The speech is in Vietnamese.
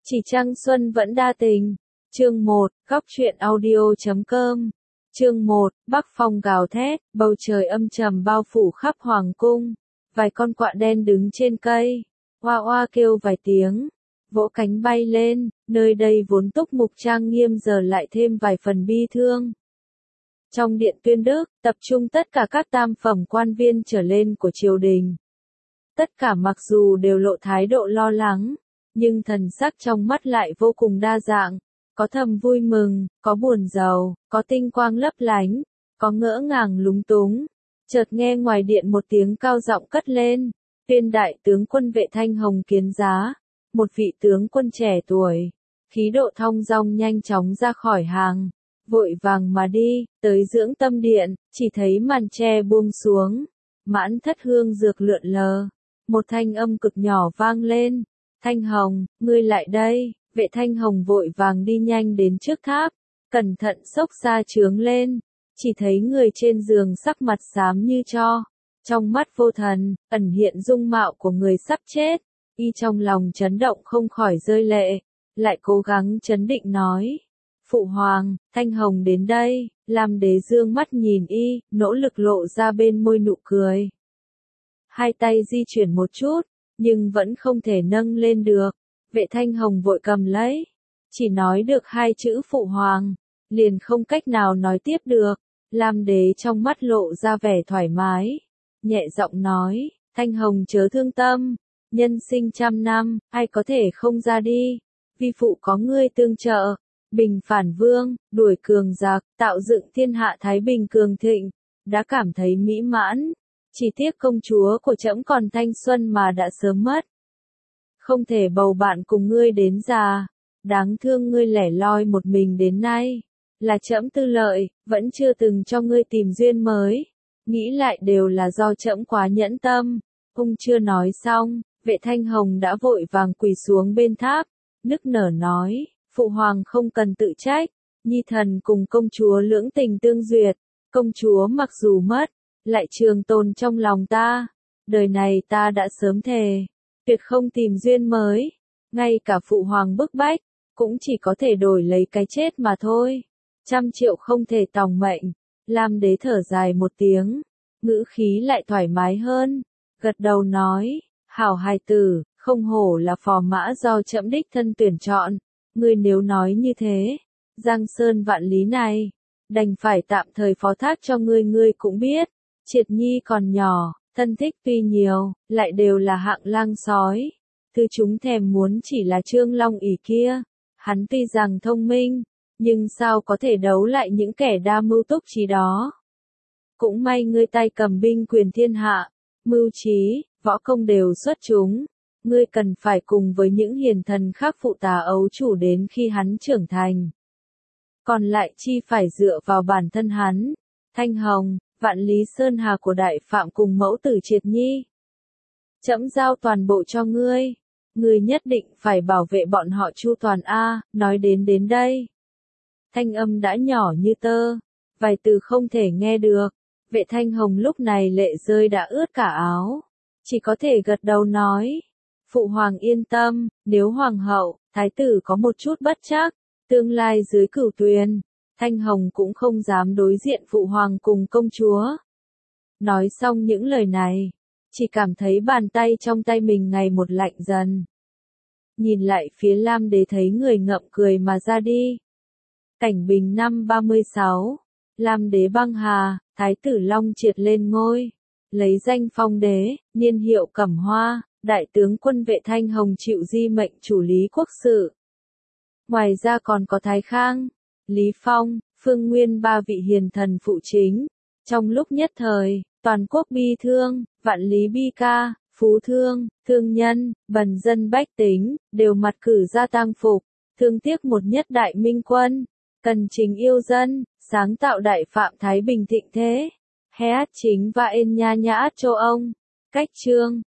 Chỉ Trăng Xuân Vẫn Đa Tình. Chương 1, Góc truyện audio.com. Chương 1, Bắc phong gào thét, bầu trời âm trầm bao phủ khắp hoàng cung. Vài con quạ đen đứng trên cây, oa oa kêu vài tiếng, vỗ cánh bay lên, nơi đây vốn túc mục trang nghiêm giờ lại thêm vài phần bi thương. Trong điện tuyên đức, tập trung tất cả các tam phẩm quan viên trở lên của triều đình. Tất cả mặc dù đều lộ thái độ lo lắng, nhưng thần sắc trong mắt lại vô cùng đa dạng, có thầm vui mừng, có buồn rầu, có tinh quang lấp lánh, có ngỡ ngàng lúng túng. Chợt nghe ngoài điện một tiếng cao giọng cất lên, tuyên đại tướng quân Vệ Thanh Hồng kiến giá, một vị tướng quân trẻ tuổi, khí độ thong dong nhanh chóng ra khỏi hàng, vội vàng mà đi, tới dưỡng tâm điện, chỉ thấy màn tre buông xuống, mãn thất hương dược lượn lờ, một thanh âm cực nhỏ vang lên, Thanh Hồng, ngươi lại đây. Vệ Thanh Hồng vội vàng đi nhanh đến trước tháp, cẩn thận xốc xa trướng lên, chỉ thấy người trên giường sắc mặt xám như tro, trong mắt vô thần, ẩn hiện dung mạo của người sắp chết, y trong lòng chấn động không khỏi rơi lệ, lại cố gắng trấn định nói, Phụ Hoàng, Thanh Hồng đến đây, Lam Đế dương mắt nhìn y, nỗ lực lộ ra bên môi nụ cười. Hai tay di chuyển một chút, nhưng vẫn không thể nâng lên được. Vệ Thanh Hồng vội cầm lấy, chỉ nói được hai chữ Phụ Hoàng, liền không cách nào nói tiếp được. Lam Đế trong mắt lộ ra vẻ thoải mái, nhẹ giọng nói, Thanh Hồng chớ thương tâm, nhân sinh 100 năm, ai có thể không ra đi, vi phụ có ngươi tương trợ, bình phản vương, đuổi cường giặc, tạo dựng thiên hạ thái bình cường thịnh, đã cảm thấy mỹ mãn, chỉ tiếc công chúa của trẫm còn thanh xuân mà đã sớm mất. Không thể bầu bạn cùng ngươi đến già, đáng thương ngươi lẻ loi một mình đến nay, là trẫm tư lợi, vẫn chưa từng cho ngươi tìm duyên mới, nghĩ lại đều là do trẫm quá nhẫn tâm. Ông chưa nói xong, Vệ Thanh Hồng đã vội vàng quỳ xuống bên tháp, nức nở nói, Phụ Hoàng không cần tự trách, nhi thần cùng công chúa lưỡng tình tương duyệt, công chúa mặc dù mất, lại trường tồn trong lòng ta, đời này ta đã sớm thề, tuyệt không tìm duyên mới, ngay cả Phụ Hoàng bức bách, cũng chỉ có thể đổi lấy cái chết mà thôi, 100 triệu không thể tòng mệnh. Lam Đế thở dài một tiếng, ngữ khí lại thoải mái hơn, gật đầu nói, hảo hài tử, không hổ là phò mã do trẫm đích thân tuyển chọn, ngươi nếu nói như thế, Giang Sơn vạn lý này, đành phải tạm thời phó thác cho ngươi. Ngươi cũng biết, Triệt Nhi còn nhỏ, thân thích tuy nhiều, lại đều là hạng lang sói, thứ chúng thèm muốn chỉ là Trương Long ỷ kia, hắn tuy rằng thông minh, nhưng sao có thể đấu lại những kẻ đa mưu túc trí đó. Cũng may ngươi tay cầm binh quyền thiên hạ, mưu trí, võ công đều xuất chúng, ngươi cần phải cùng với những hiền thần khác phụ tá ấu chủ đến khi hắn trưởng thành. Còn lại chi phải dựa vào bản thân hắn. Thanh Hồng, Vạn Lý Sơn Hà của Đại Phạm cùng mẫu tử Triệt Nhi, trẫm giao toàn bộ cho ngươi, ngươi nhất định phải bảo vệ bọn họ chu toàn a. Nói đến đây, thanh âm đã nhỏ như tơ, vài từ không thể nghe được. Vệ Thanh Hồng lúc này lệ rơi đã ướt cả áo, chỉ có thể gật đầu nói, Phụ Hoàng yên tâm, nếu Hoàng hậu, Thái tử có một chút bất trắc, tương lai dưới cửu tuyền, Thanh Hồng cũng không dám đối diện Phụ Hoàng cùng công chúa. Nói xong những lời này, chỉ cảm thấy bàn tay trong tay mình ngày một lạnh dần. Nhìn lại phía Lam Đế thấy người ngậm cười mà ra đi. Cảnh Bình năm 36, Lam Đế băng hà, Thái tử Long Triệt lên ngôi, lấy danh phong đế, niên hiệu Cẩm Hoa, đại tướng quân Vệ Thanh Hồng chịu di mệnh chủ lý quốc sự. Ngoài ra còn có Thái Khang, Lý Phong, Phương Nguyên ba vị hiền thần phụ chính. Trong lúc nhất thời, toàn quốc bi thương, vạn lý bi ca, phú thương, thương nhân, bần dân bách tính, đều mặt cử ra tang phục, thương tiếc một nhất đại minh quân, cần chính yêu dân, sáng tạo đại phạm thái bình thịnh thế. Heat chính và en nha nhã cho ông. Cách chương.